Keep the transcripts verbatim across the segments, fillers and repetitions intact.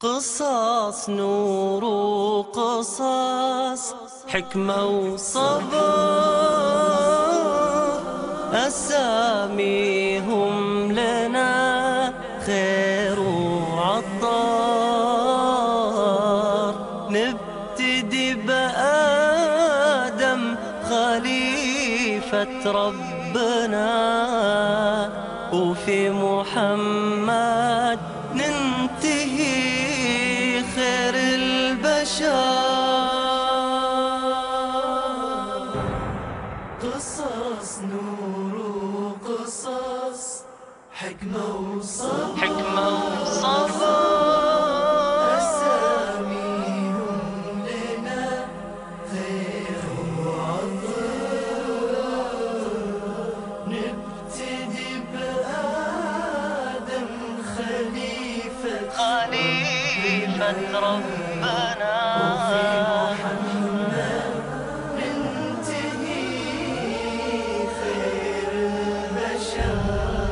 قصص نور وقصص حكمة وصبر، أساميهم لنا خير وعطار. نبتدي بآدم خليفة ربنا، وفي محمد ننتهي خير البشر. قصص نور وقصص حكمة وصبر، حكمة وصبر، أساميهم لنا خير وعطر. نبتدي بآدم خليفة خليفة ربنا، وفي محمد ننتهي خير البشر.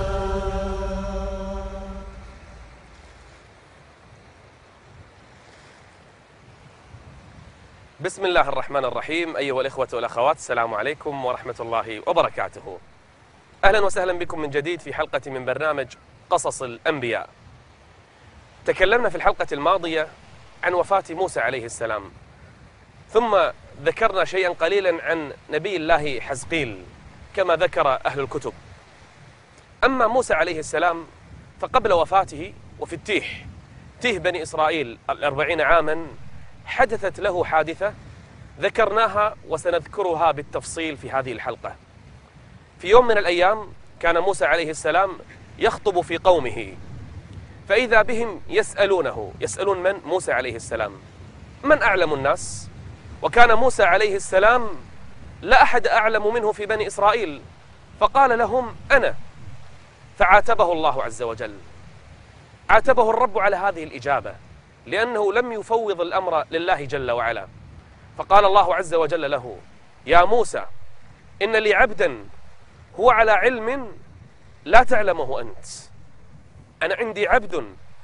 بسم الله الرحمن الرحيم. أيها الإخوة والأخوات، السلام عليكم ورحمة الله وبركاته. أهلا وسهلا بكم من جديد في حلقة من برنامج قصص الأنبياء. تكلمنا في الحلقة الماضية عن وفاة موسى عليه السلام، ثم ذكرنا شيئا قليلا عن نبي الله حزقيل كما ذكر أهل الكتب. أما موسى عليه السلام فقبل وفاته وفي التيه تيه بني إسرائيل الأربعين عاما حدثت له حادثة ذكرناها وسنذكرها بالتفصيل في هذه الحلقة. في يوم من الأيام كان موسى عليه السلام يخطب في قومه، فإذا بهم يسألونه، يسألون من؟ موسى عليه السلام، من أعلم الناس؟ وكان موسى عليه السلام لا أحد أعلم منه في بني إسرائيل، فقال لهم أنا. فعاتبه الله عز وجل، عاتبه الرب على هذه الإجابة لأنه لم يفوض الأمر لله جل وعلا. فقال الله عز وجل له: يا موسى، إن لي عبدا هو على علم لا تعلمه أنت. أنا عندي عبد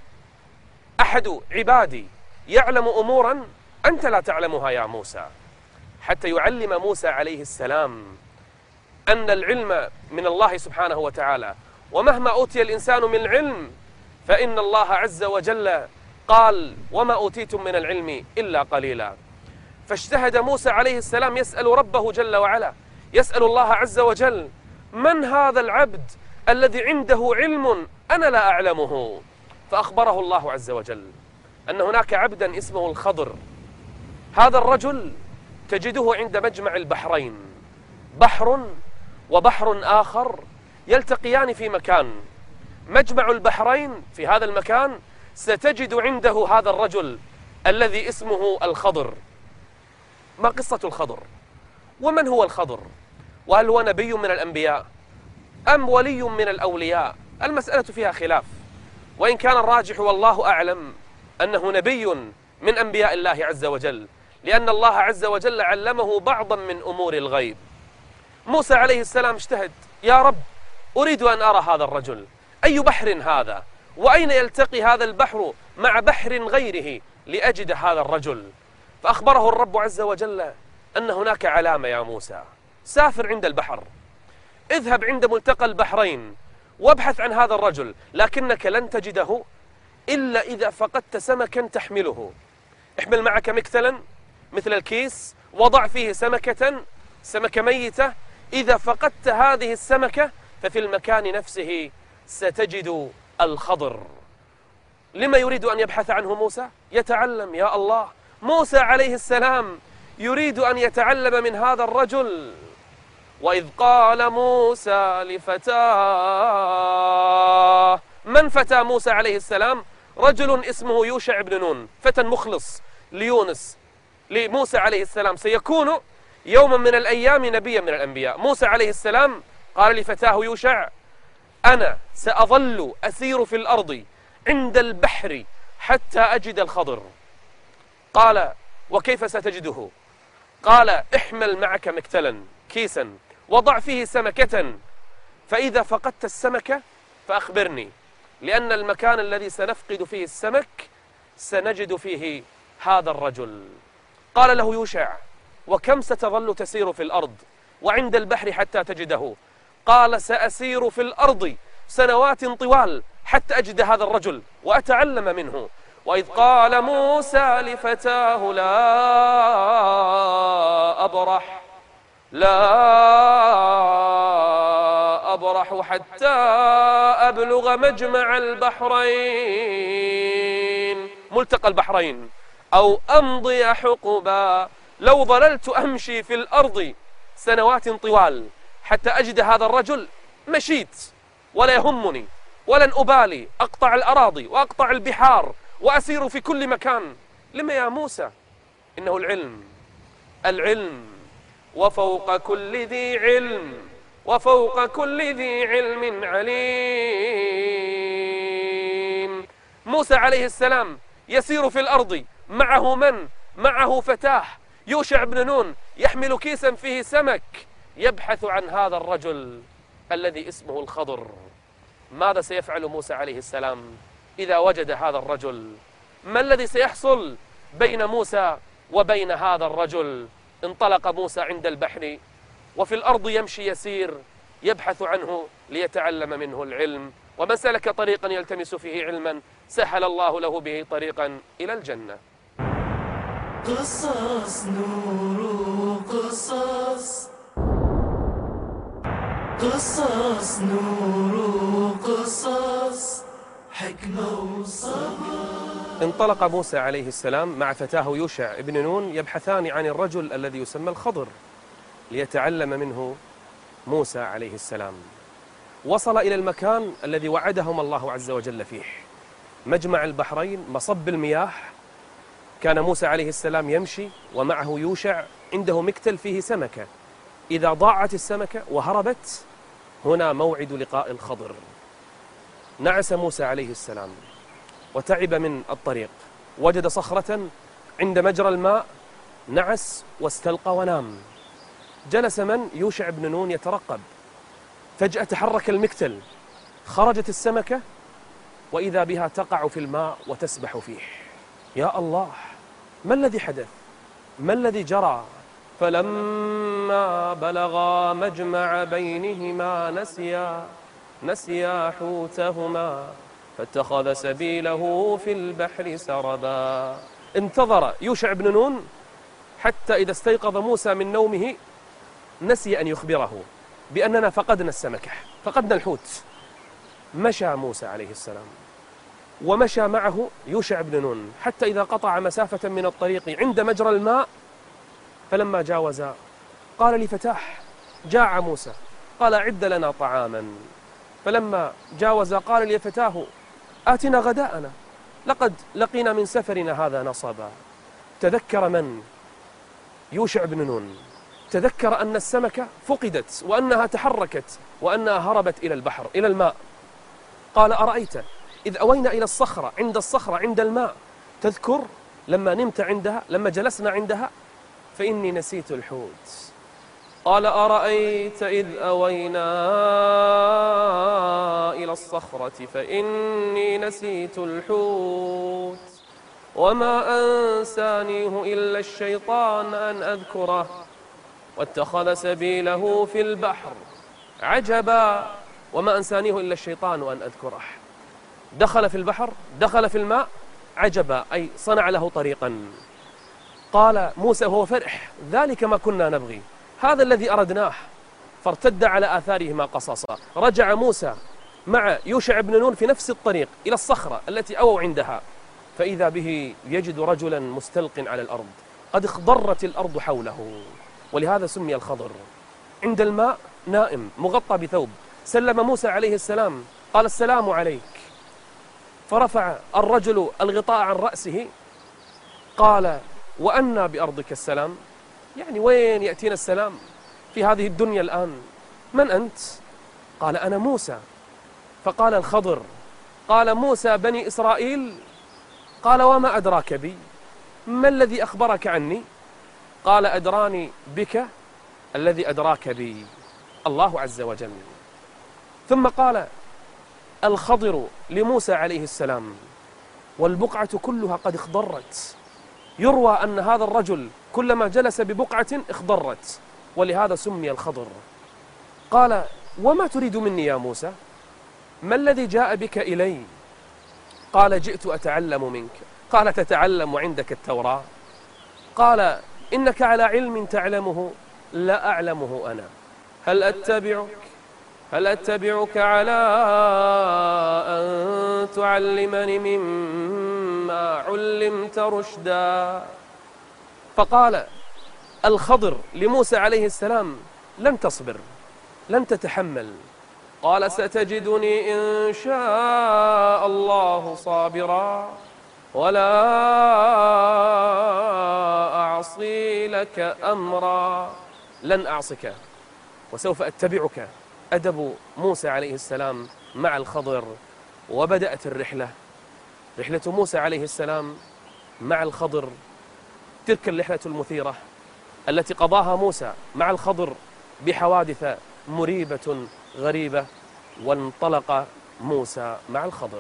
أحد عبادي يعلم أمورا أنت لا تعلمها يا موسى، حتى يعلم موسى عليه السلام أن العلم من الله سبحانه وتعالى، ومهما أوتي الإنسان من العلم فإن الله عز وجل قال: وما أوتيتم من العلم إلا قليلا. فاجتهد موسى عليه السلام يسأل ربه جل وعلا، يسأل الله عز وجل: من هذا العبد الذي عنده علم أنا لا أعلمه؟ فأخبره الله عز وجل أن هناك عبدا اسمه الخضر. هذا الرجل تجده عند مجمع البحرين، بحر وبحر آخر يلتقيان في مكان. مجمع البحرين في هذا المكان ستجد عنده هذا الرجل الذي اسمه الخضر. ما قصة الخضر؟ ومن هو الخضر؟ وهل هو نبي من الأنبياء أم ولي من الأولياء؟ المسألة فيها خلاف، وإن كان الراجح والله أعلم أنه نبي من أنبياء الله عز وجل، لأن الله عز وجل علمه بعضا من أمور الغيب. موسى عليه السلام اجتهد: يا رب، أريد أن أرى هذا الرجل، أي بحر هذا؟ وأين يلتقي هذا البحر مع بحر غيره لأجد هذا الرجل؟ فأخبره الرب عز وجل أن هناك علامة يا موسى، سافر عند البحر، اذهب عند ملتقى البحرين وابحث عن هذا الرجل، لكنك لن تجده إلا إذا فقدت سمكا تحمله. احمل معك مكتلا مثل الكيس، وضع فيه سمكة سمكة ميتة، إذا فقدت هذه السمكة ففي المكان نفسه ستجد الخضر. لما يريد أن يبحث عنه موسى؟ يتعلم. يا الله، موسى عليه السلام يريد أن يتعلم من هذا الرجل. وإذ قال موسى لفتاه، من فتى موسى عليه السلام؟ رجل اسمه يوشع بن نون، فتى مخلص ليونس لموسى عليه السلام، سيكون يوما من الأيام نبيا من الأنبياء. موسى عليه السلام قال لفتاه يوشع: أنا سأظل أسير في الأرض عند البحر حتى أجد الخضر. قال: وكيف ستجده؟ قال: احمل معك مكتلا، كيسا، وضع فيه سمكة، فإذا فقدت السمكة فأخبرني، لأن المكان الذي سنفقد فيه السمك سنجد فيه هذا الرجل. قال له يوشع: وكم ستظل تسير في الأرض وعند البحر حتى تجده؟ قال: سأسير في الأرض سنوات طوال حتى أجد هذا الرجل وأتعلم منه. وإذ قال موسى لفتاه: لا أبرح لا أبرح حتى أبلغ مجمع البحرين، ملتقى البحرين، أو أمضي حقبا. لو ظللت أمشي في الأرض سنوات طوال حتى أجد هذا الرجل مشيت ولا يهمني، ولن أبالي، أقطع الأراضي وأقطع البحار وأسير في كل مكان. لما يا موسى؟ إنه العلم، العلم وفوق كل ذي علم، وفوق كل ذي علم عليم. موسى عليه السلام يسير في الأرض، معه من؟ معه فتاه يوشع بن نون يحمل كيسا فيه سمك، يبحث عن هذا الرجل الذي اسمه الخضر. ماذا سيفعل موسى عليه السلام إذا وجد هذا الرجل؟ ما الذي سيحصل بين موسى وبين هذا الرجل؟ انطلق موسى عند البحر، وفي الأرض يمشي يسير يبحث عنه ليتعلم منه العلم. ومن سلك طريقا يلتمس فيه علما سهل الله له به طريقا إلى الجنة. قصص نور قصص، قصص نور قصص، حكمة وصبر. انطلق موسى عليه السلام مع فتاه يوشع بن نون يبحثان عن الرجل الذي يسمى الخضر ليتعلم منه موسى عليه السلام. وصل إلى المكان الذي وعدهم الله عز وجل فيه، مجمع البحرين، مصب المياه. كان موسى عليه السلام يمشي ومعه يوشع، عنده مكتل فيه سمكة، إذا ضاعت السمكة وهربت هنا موعد لقاء الخضر. نعس موسى عليه السلام وتعب من الطريق، وجد صخرة عند مجرى الماء، نعس واستلقى ونام. جلس من؟ يوشع بن نون يترقب. فجأة تحرك المكتل، خرجت السمكة وإذا بها تقع في الماء وتسبح فيه. يا الله، ما الذي حدث؟ ما الذي جرى؟ فلما بلغا مجمع بينهما نسيا نسيا حوتهما فاتخذ سبيله في البحر سربا. انتظر يوشع بن نون حتى إذا استيقظ موسى من نومه نسي أن يخبره بأننا فقدنا السمكة، فقدنا الحوت. مشى موسى عليه السلام ومشى معه يوشع بن نون حتى إذا قطع مسافة من الطريق عند مجرى الماء، فلما جاوز قال لفتاه: جاع موسى، قال: أعد لنا طعاما. فلما جاوز قال لفتاه: آتنا غداءنا، لقد لقينا من سفرنا هذا نصبا. تذكر من؟ يوشع بن نون، تذكر أن السمكة فقدت وأنها تحركت وأنها هربت إلى البحر، إلى الماء. قال: أرأيت إذ أوينا إلى الصخرة، عند الصخرة عند الماء، تذكر لما نمت عندها، لما جلسنا عندها؟ فإني نسيت الحوت. قال: أرأيت إذ أوينا إلى الصخرة فإني نسيت الحوت وما أنسانيه إلا الشيطان أن أذكره واتخذ سبيله في البحر. عجبا، وما أنسانيه إلا الشيطان أن أذكره. دخل في البحر، دخل في الماء، عجبا، أي صنع له طريقا. قال موسى وهو فرح: ذلك ما كنا نبغي، هذا الذي أردناه. فارتد على آثارهما قصصا. رجع موسى مع يوشع بن نون في نفس الطريق إلى الصخرة التي أووا عندها، فإذا به يجد رجلا مستلق على الأرض، قد اخضرت الأرض حوله، ولهذا سمي الخضر. عند الماء نائم مغطى بثوب. سلم موسى عليه السلام، قال: السلام عليك. فرفع الرجل الغطاء عن رأسه، قال: وأنى بأرضك السلام؟ يعني وين يأتينا السلام في هذه الدنيا الآن؟ من أنت؟ قال: أنا موسى. فقال الخضر: قال موسى بني إسرائيل؟ قال: وما أدراك بي؟ ما الذي أخبرك عني؟ قال: أدراني بك الذي أدراك بي الله عز وجل. ثم قال الخضر لموسى عليه السلام: والبقعة كلها قد اخضرت. يروى أن هذا الرجل كلما جلس ببقعة اخضرت، ولهذا سمي الخضر. قال: وما تريد مني يا موسى؟ ما الذي جاء بك إلي؟ قال: جئت أتعلم منك. قال: تتعلم عندك التوراة؟ قال: إنك على علم تعلمه لا أعلمه أنا. هل أتبعك هل أتبعك على أن تعلمني مما علمت رشدا؟ فقال الخضر لموسى عليه السلام: لن تصبر، لن تتحمل. قال: ستجدني إن شاء الله صابرا ولا أعصي لك أمرا. لن أعصك وسوف أتبعك. أدب موسى عليه السلام مع الخضر. وبدأت الرحلة، رحلة موسى عليه السلام مع الخضر، تلك الرحلة المثيرة التي قضاها موسى مع الخضر بحوادث مريبة غريبة. وانطلق موسى مع الخضر.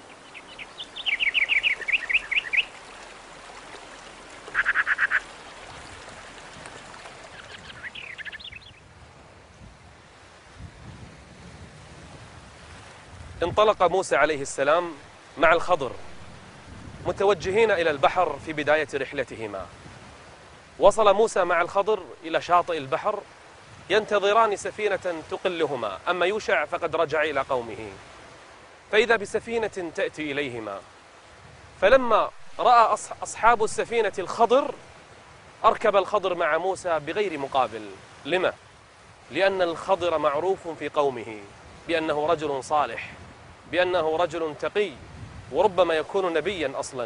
انطلق موسى عليه السلام مع الخضر متوجهين إلى البحر في بداية رحلتهما. وصل موسى مع الخضر إلى شاطئ البحر ينتظران سفينة تقلهما، أما يوشع فقد رجع إلى قومه، فإذا بسفينة تأتي إليهما. فلما رأى أصحاب السفينة الخضر أركب الخضر مع موسى بغير مقابل. لما؟ لأن الخضر معروف في قومه بأنه رجل صالح، بأنه رجل تقي، وربما يكون نبيا أصلا.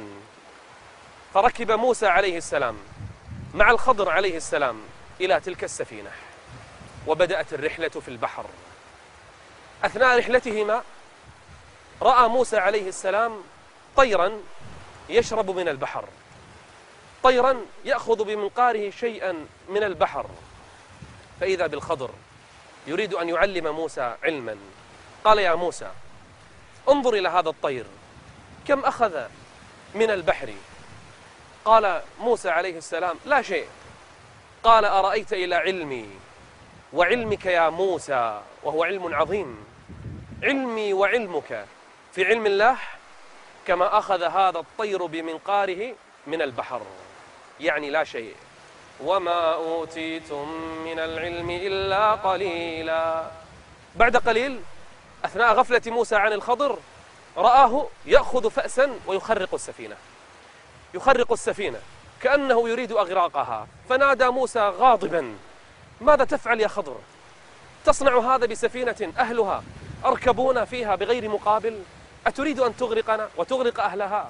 فركب موسى عليه السلام مع الخضر عليه السلام إلى تلك السفينة، وبدأت الرحلة في البحر. أثناء رحلتهما رأى موسى عليه السلام طيرا يشرب من البحر، طيرا يأخذ بمنقاره شيئا من البحر. فإذا بالخضر يريد أن يعلم موسى علما. قال: يا موسى، انظر إلى هذا الطير كم أخذ من البحر. قال موسى عليه السلام: لا شيء. قال: أرأيت إلى علمي وعلمك يا موسى، وهو علم عظيم، علمي وعلمك في علم الله كما أخذ هذا الطير بمنقاره من البحر، يعني لا شيء. وما أوتيتم من العلم إلا قليلا. بعد قليل أثناء غفلة موسى عن الخضر رآه يأخذ فأسا ويخرق السفينة، يخرق السفينة كأنه يريد أغراقها. فنادى موسى غاضبا: ماذا تفعل يا خضر؟ تصنع هذا بسفينة أهلها أركبون فيها بغير مقابل؟ أتريد أن تغرقنا وتغرق أهلها؟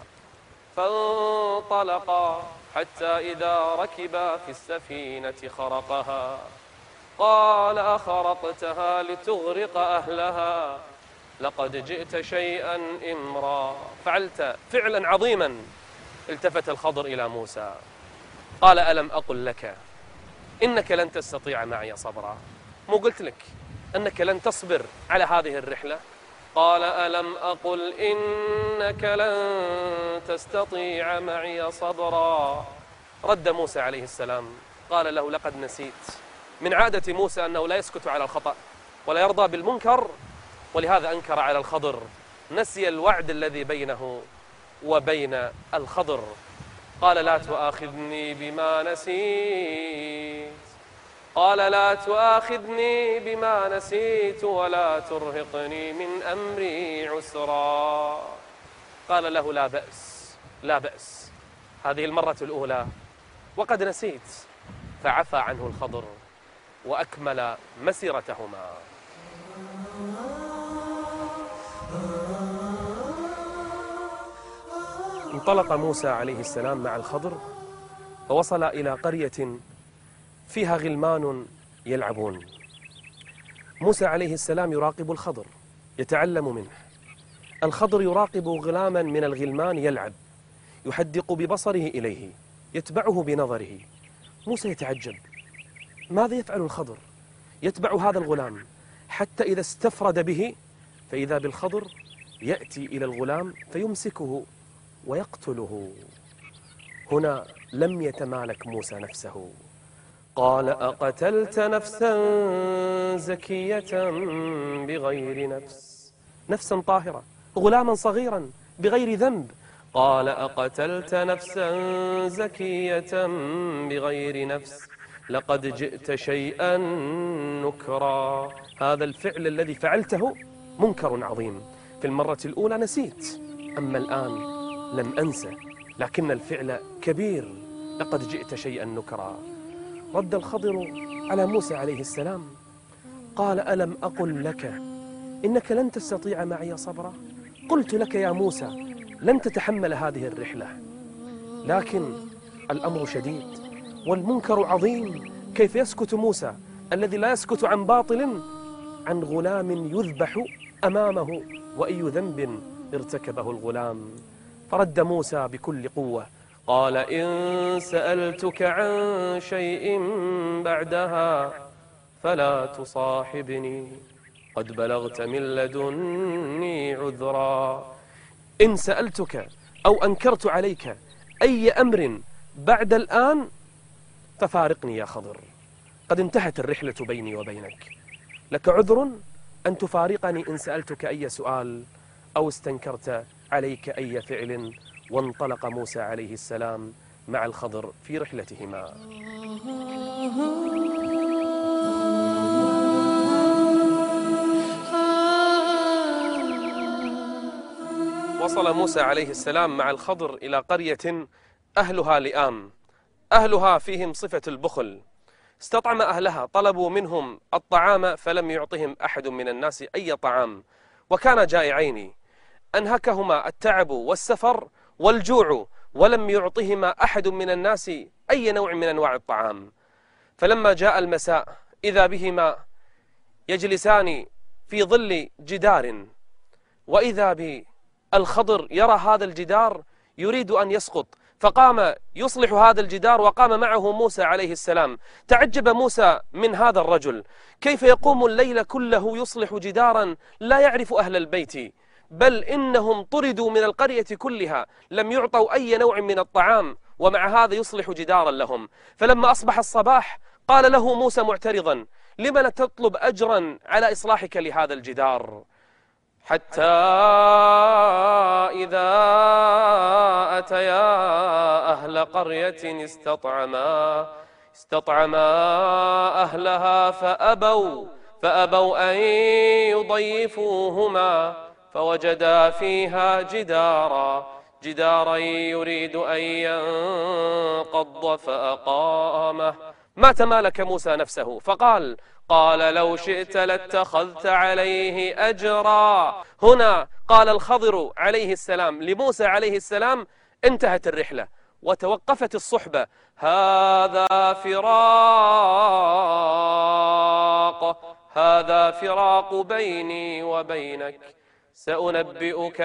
فانطلقا حتى إذا ركبا في السفينة خرقها قال: أخرقتها لتغرق أهلها لقد جئت شيئا إمرا. فعلت فعلا عظيما. التفت الخضر إلى موسى قال: ألم أقل لك إنك لن تستطيع معي صبرا؟ مو قلت لك أنك لن تصبر على هذه الرحلة؟ قال: ألم أقل إنك لن تستطيع معي صبرا؟ رد موسى عليه السلام قال له: لقد نسيت. من عادة موسى أنه لا يسكت على الخطأ ولا يرضى بالمنكر، ولهذا أنكر على الخضر، نسي الوعد الذي بينه وبين الخضر. قال: لا تؤاخذني بما نسيت قال لا تؤاخذني بما نسيت ولا ترهقني من أمري عسرا. قال له: لا بأس لا بأس، هذه المرة الأولى وقد نسيت. فعفى عنه الخضر وأكمل مسيرتهما. انطلق موسى عليه السلام مع الخضر فوصل إلى قرية فيها غلمان يلعبون. موسى عليه السلام يراقب الخضر يتعلم منه. الخضر يراقب غلاما من الغلمان يلعب، يحدق ببصره إليه، يتبعه بنظره. موسى يتعجب: ماذا يفعل الخضر؟ يتبع هذا الغلام حتى إذا استفرد به، فإذا بالخضر يأتي إلى الغلام فيمسكه ويقتله. هنا لم يتمالك موسى نفسه، قال أقتلت نفسا زكية بغير نفس، نفسا طاهرة، غلاما صغيرا بغير ذنب. قال أقتلت نفسا زكية بغير نفس لقد جئت شيئا نكرا. هذا الفعل الذي فعلته منكر عظيم. في المرة الأولى نسيت، أما الآن لم أنسى، لكن الفعل كبير. لقد جئت شيئا نكرا. رد الخضر على موسى عليه السلام قال ألم أقل لك إنك لن تستطيع معي صبرا؟ قلت لك يا موسى لن تتحمل هذه الرحلة. لكن الأمر شديد والمنكر عظيم. كيف يسكت موسى الذي لا يسكت عن باطل عن غلام يذبح أمامه وأي ذنب ارتكبه الغلام؟ فرد موسى بكل قوة قال إن سألتك عن شيء بعدها فلا تصاحبني قد بلغت من لدني عذرا. إن سألتك أو أنكرت عليك أي أمر بعد الآن ففارقني يا خضر، قد انتهت الرحلة بيني وبينك. لك عذر أن تفارقني إن سألتك أي سؤال أو استنكرت عليك أي فعل. وانطلق موسى عليه السلام مع الخضر في رحلتهما. وصل موسى عليه السلام مع الخضر إلى قرية أهلها لئام، أهلها فيهم صفة البخل. استطعم أهلها، طلبوا منهم الطعام فلم يعطهم أحد من الناس أي طعام، وكان جائعين. أنهكهما التعب والسفر والجوع، ولم يعطهما أحد من الناس أي نوع من أنواع الطعام. فلما جاء المساء إذا بهما يجلسان في ظل جدار، وإذا بالخضر يرى هذا الجدار يريد أن يسقط، فقام يصلح هذا الجدار وقام معه موسى عليه السلام. تعجب موسى من هذا الرجل، كيف يقوم الليل كله يصلح جدارا لا يعرف أهل البيت، بل إنهم طردوا من القرية كلها، لم يعطوا أي نوع من الطعام، ومع هذا يصلح جدارا لهم. فلما أصبح الصباح قال له موسى معترضا لم لا تطلب أجرا على إصلاحك لهذا الجدار؟ حتى إذا أتيا أهل قرية استطعما استطعما أهلها فأبوا فأبوا أن يضيفوهما فوجدا فيها جدارا جدارا يريد أن ينقض فأقامه. ما تمالك موسى نفسه فقال قال لو شئت لاتخذت عليه أجرا. هنا قال الخضر عليه السلام لموسى عليه السلام انتهت الرحلة وتوقفت الصحبة، هذا فراق هذا فراق بيني وبينك سأنبئك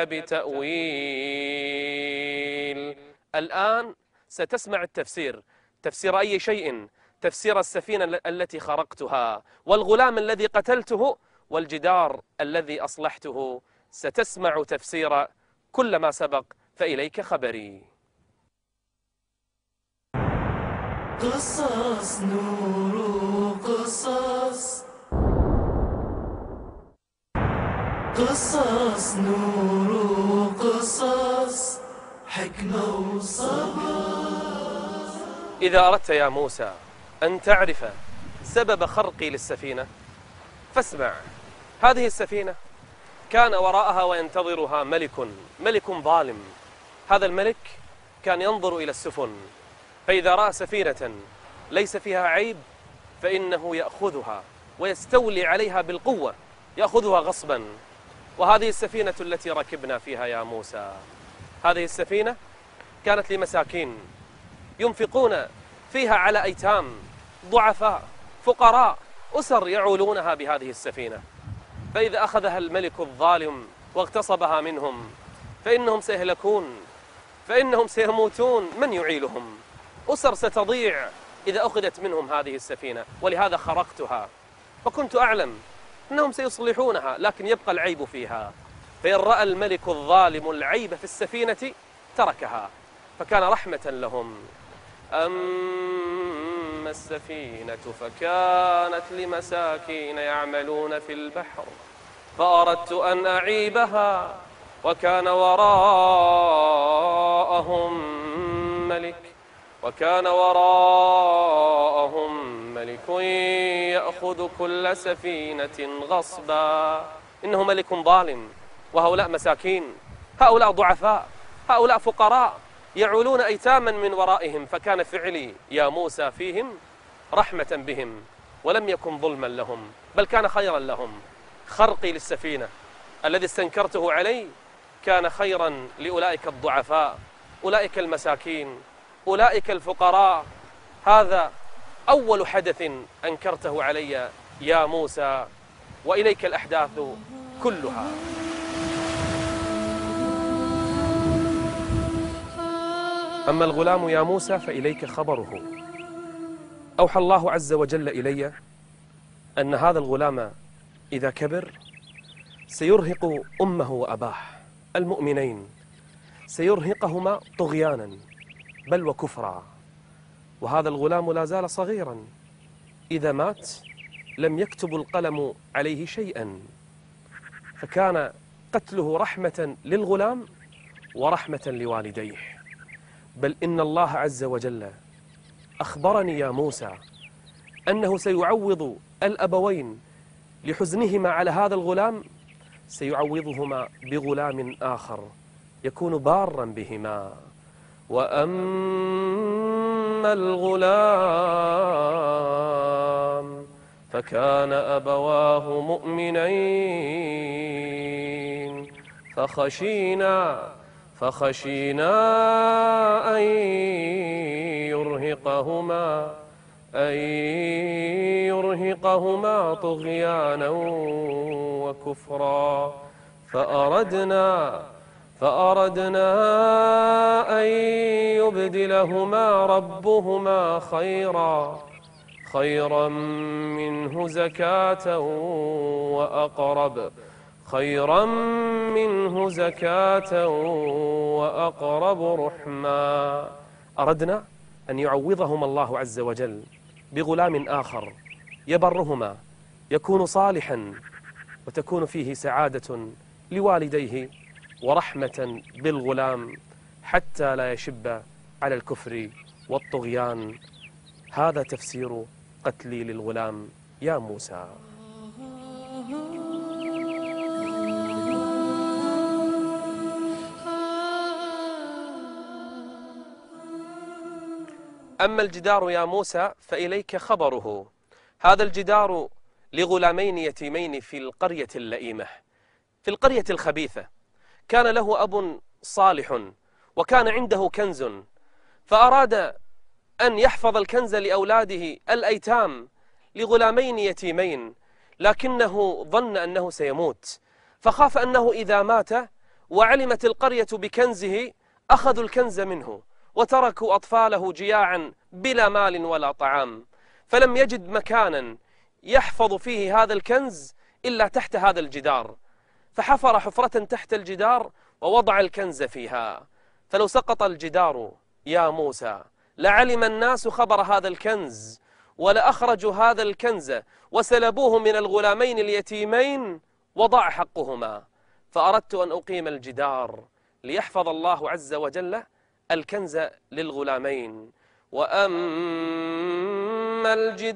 بتأويل. الآن ستسمع التفسير، تفسير أي شيء، تفسير السفينة التي خرقتها والغلام الذي قتلته والجدار الذي أصلحته. ستسمع تفسير كل ما سبق، فإليك خبري. قصص نور قصص قصص نور قصص حكمة وصبر. إذا أردت يا موسى أن تعرف سبب خرقي للسفينة فاسمع. هذه السفينة كان وراءها وينتظرها ملك ملك ظالم. هذا الملك كان ينظر إلى السفن، فإذا رأى سفينة ليس فيها عيب فإنه يأخذها ويستولي عليها بالقوة، يأخذها غصبا. وهذه السفينة التي ركبنا فيها يا موسى، هذه السفينة كانت لمساكين ينفقون فيها على أيتام ضعفاء فقراء أسر يعولونها بهذه السفينة. فإذا أخذها الملك الظالم واغتصبها منهم فإنهم سيهلكون، فإنهم سيموتون، من يعيلهم؟ أسر ستضيع إذا أخذت منهم هذه السفينة. ولهذا خرقتها، فكنت أعلم أنهم سيصلحونها لكن يبقى العيب فيها. فإن رأى الملك الظالم العيب في السفينة تركها، فكان رحمة لهم. أما السفينة فكانت لمساكين يعملون في البحر فأردت أن أعيبها وكان وراءهم ملك وكان وراءهم ملك يأخذ كل سفينة غصبا. إنه ملك ظالم، وهؤلاء مساكين، هؤلاء ضعفاء، هؤلاء فقراء يعولون أيتاما من ورائهم، فكان فعلي يا موسى فيهم رحمة بهم ولم يكن ظلما لهم، بل كان خيرا لهم. خرقي للسفينة الذي استنكرته علي كان خيرا لأولئك الضعفاء، أولئك المساكين، أولئك الفقراء. هذا أول حدث أنكرته علي يا موسى، وإليك الأحداث كلها. أما الغلام يا موسى فإليك خبره. أوحى الله عز وجل إلي أن هذا الغلام إذا كبر سيرهق أمه وأباه المؤمنين، سيرهقهما طغيانا بل وكفرا. وهذا الغلام لا زال صغيرا، إذا مات لم يكتب القلم عليه شيئا، فكان قتله رحمة للغلام ورحمة لوالديه. بل إن الله عز وجل أخبرني يا موسى أنه سيعوض الأبوين لحزنهما على هذا الغلام، سيعوضهما بغلام آخر يكون بارا بهما. وأما الغلام فكان أبواه مؤمنين فخشينا فخشينا أن يرهقهما أن يرهقهما طغيانا وكفرا فأردنا فأردنا أن يبدلهما ربهما خيرا خيرا منه زكاة وأقرب خيرا منه زكاة وأقرب رحما. أردنا أن يعوضهما الله عز وجل بغلام آخر يبرهما، يكون صالحا وتكون فيه سعادة لوالديه ورحمة بالغلام حتى لا يشب على الكفر والطغيان. هذا تفسير قتلي للغلام يا موسى. أما الجدار يا موسى فإليك خبره. هذا الجدار لغلامين يتيمين في القرية اللئيمة، في القرية الخبيثة. كان له أب صالح وكان عنده كنز، فأراد أن يحفظ الكنز لأولاده الأيتام، لغلامين يتيمين، لكنه ظن أنه سيموت، فخاف أنه إذا مات وعلمت القرية بكنزه أخذوا الكنز منه وتركوا أطفاله جياعا بلا مال ولا طعام. فلم يجد مكانا يحفظ فيه هذا الكنز إلا تحت هذا الجدار، فحفر حفرة تحت الجدار ووضع الكنز فيها. فلو سقط الجدار يا موسى لعلم الناس خبر هذا الكنز ولأخرجوا هذا الكنز وسلبوه من الغلامين اليتيمين وضاع حقهما. فأردت أن أقيم الجدار ليحفظ الله عز وجل الكنز للغلامين. وأما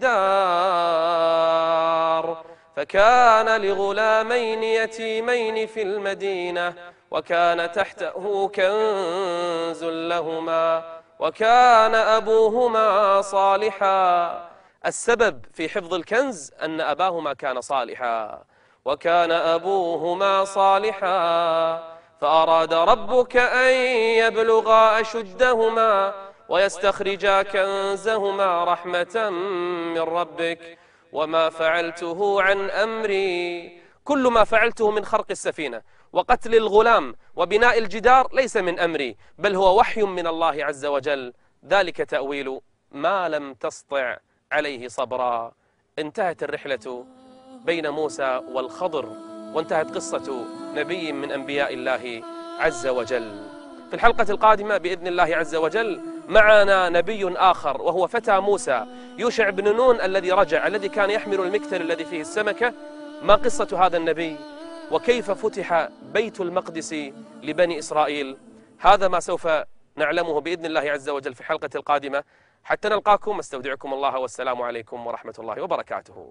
الجدار فكان لغلامين يتيمين في المدينة وكان تحته كنز لهما وكان أبوهما صالحا. السبب في حفظ الكنز أن أباهما كان صالحا، وكان أبوهما صالحا فأراد ربك أن يبلغا أشدهما ويستخرجا كنزهما رحمة من ربك وما فعلته عن أمري. كل ما فعلته من خرق السفينة وقتل الغلام وبناء الجدار ليس من أمري، بل هو وحي من الله عز وجل، ذلك تأويل ما لم تسطع عليه صبرا. انتهت الرحلة بين موسى والخضر، وانتهت قصة نبي من أنبياء الله عز وجل. في الحلقة القادمة بإذن الله عز وجل معنا نبي آخر وهو فتى موسى يوشع بن نون الذي رجع، الذي كان يحمل المكتل الذي فيه السمكة. ما قصة هذا النبي وكيف فتح بيت المقدس لبني إسرائيل؟ هذا ما سوف نعلمه بإذن الله عز وجل في الحلقة القادمة. حتى نلقاكم استودعكم الله والسلام عليكم ورحمة الله وبركاته.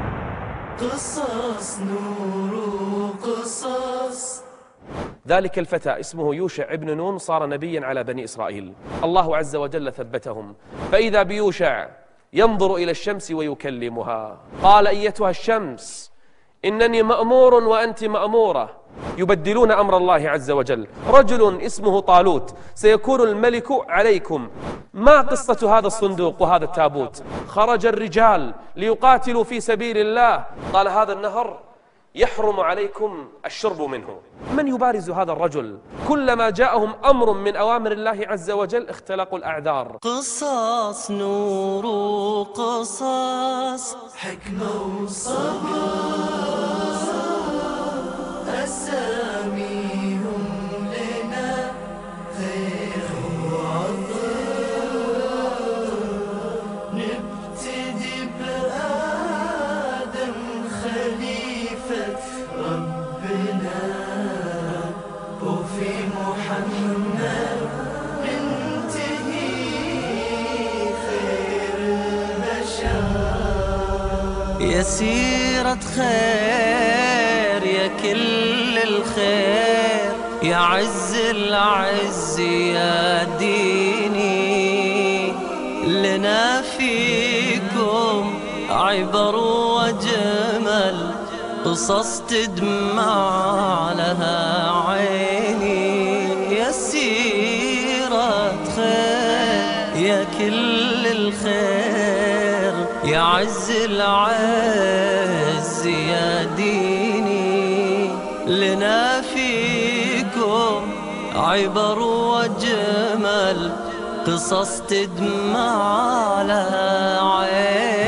قصص نور قصص. ذلك الفتى اسمه يوشع ابن نون صار نبيا على بني إسرائيل. الله عز وجل ثبتهم، فإذا بيوشع ينظر إلى الشمس ويكلمها، قال أيتها الشمس إنني مأمور وأنت مأمورة. يبدلون أمر الله عز وجل. رجل اسمه طالوت سيكون الملك عليكم. ما قصة هذا الصندوق وهذا التابوت؟ خرج الرجال ليقاتلوا في سبيل الله، قال هذا النهر يحرم عليكم الشرب منه. من يبارز هذا الرجل؟ كلما جاءهم أمر من أوامر الله عز وجل اختلقوا الأعذار. قصص نور قصص، حكمة وصبر، أساميهم لنا خير وعطر. نبتدي بآدم خليفة ربنا، وفي محمد ننتهي خير البشر. يا سيرة خير يا كل الخير، يا عز العز يا ديني. لنا فيكم عبر وجمل، قصص تدمع لها عيني. يا سيرة خير يا كل الخير، يا عز العز يا ديني. لنا فيكم عبر وجمل، قصص تدمع لها عيني.